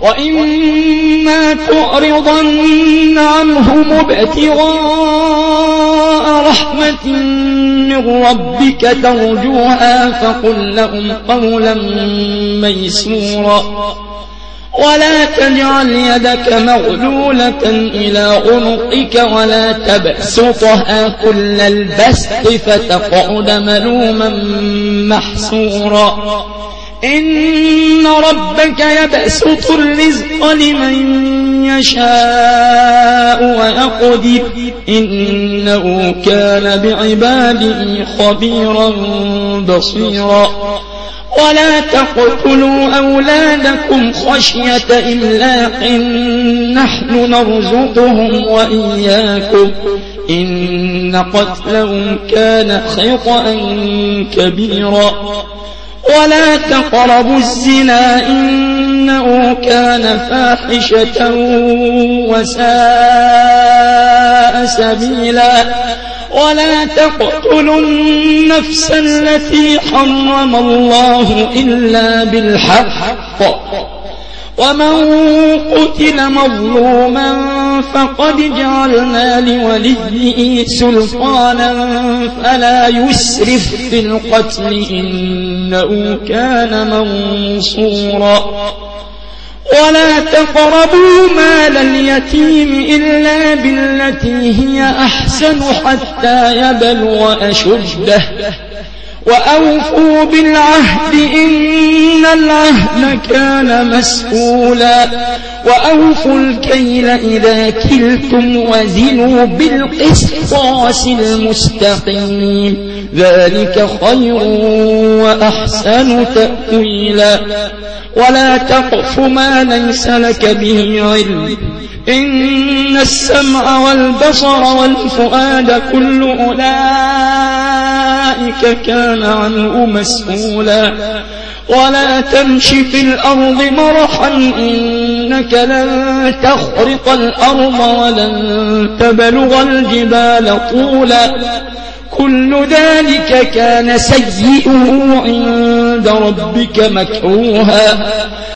وإما تعرضن عنهم ابتغاء رحمة من ربك ترجوها فقل لهم قولا ميسورا ولا تجعل يدك مغلولة إلى عنقك ولا تبسطها كل البسط فتقعد ملوما محسورا إن ربك يبسط الرزق لمن يشاء ويقدر إنه كان بعباده خبيرا بصيرا ولا تقتلوا أولادكم خشية إملاق نحن نرزقهم وإياكم إن قتلهم كان خطأ كبيرا ولا تقربوا الزنا إنه كان فاحشة وساء سبيلا ولا تقتلوا النفس التي حرم الله إلا بالحق ومن قتل مظلوما فقد جعلنا لوليه سلطانا فلا يسرف في القتل إنه كان منصورا ولا تقربوا مال اليتيم إلا بالتي هي أحسن حتى يبلغ أشده وأوفوا بالعهد إن العهد كان مسؤولا وأوفوا الكيل إذا كلتم وزنوا بالقسطاس المستقيم ذلك خير وأحسن تأويلا ولا تقف ما ليس لك به علم إن السمع والبصر والفؤاد كل أولئك كان عنه مسؤولا ولا تمش في الأرض مرحا إنك لن تخرق الأرض ولن تبلغ الجبال طولا كل ذلك كان سيئه عند ربك مكروها